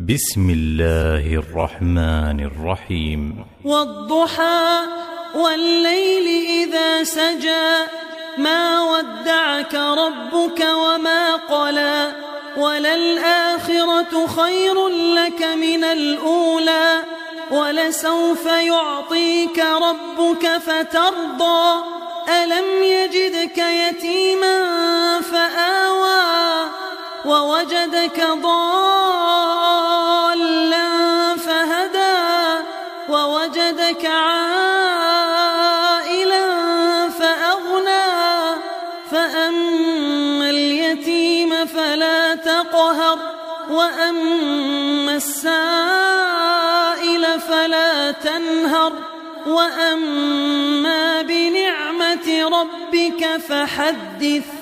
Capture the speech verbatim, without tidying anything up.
بسم الله الرحمن الرحيم. والضحى والليل إذا سجى ما ودعك ربك وما قلى وللآخرة خير لك من الأولى ولسوف يعطيك ربك فترضى ألم يجدك يتيما فآوى ووجدك ضالا فهدى ووجدك عائلا فأغنى فأما اليتيم فلا تقهر وأما السائل فلا تنهر وأما بنعمة ربك فحدث.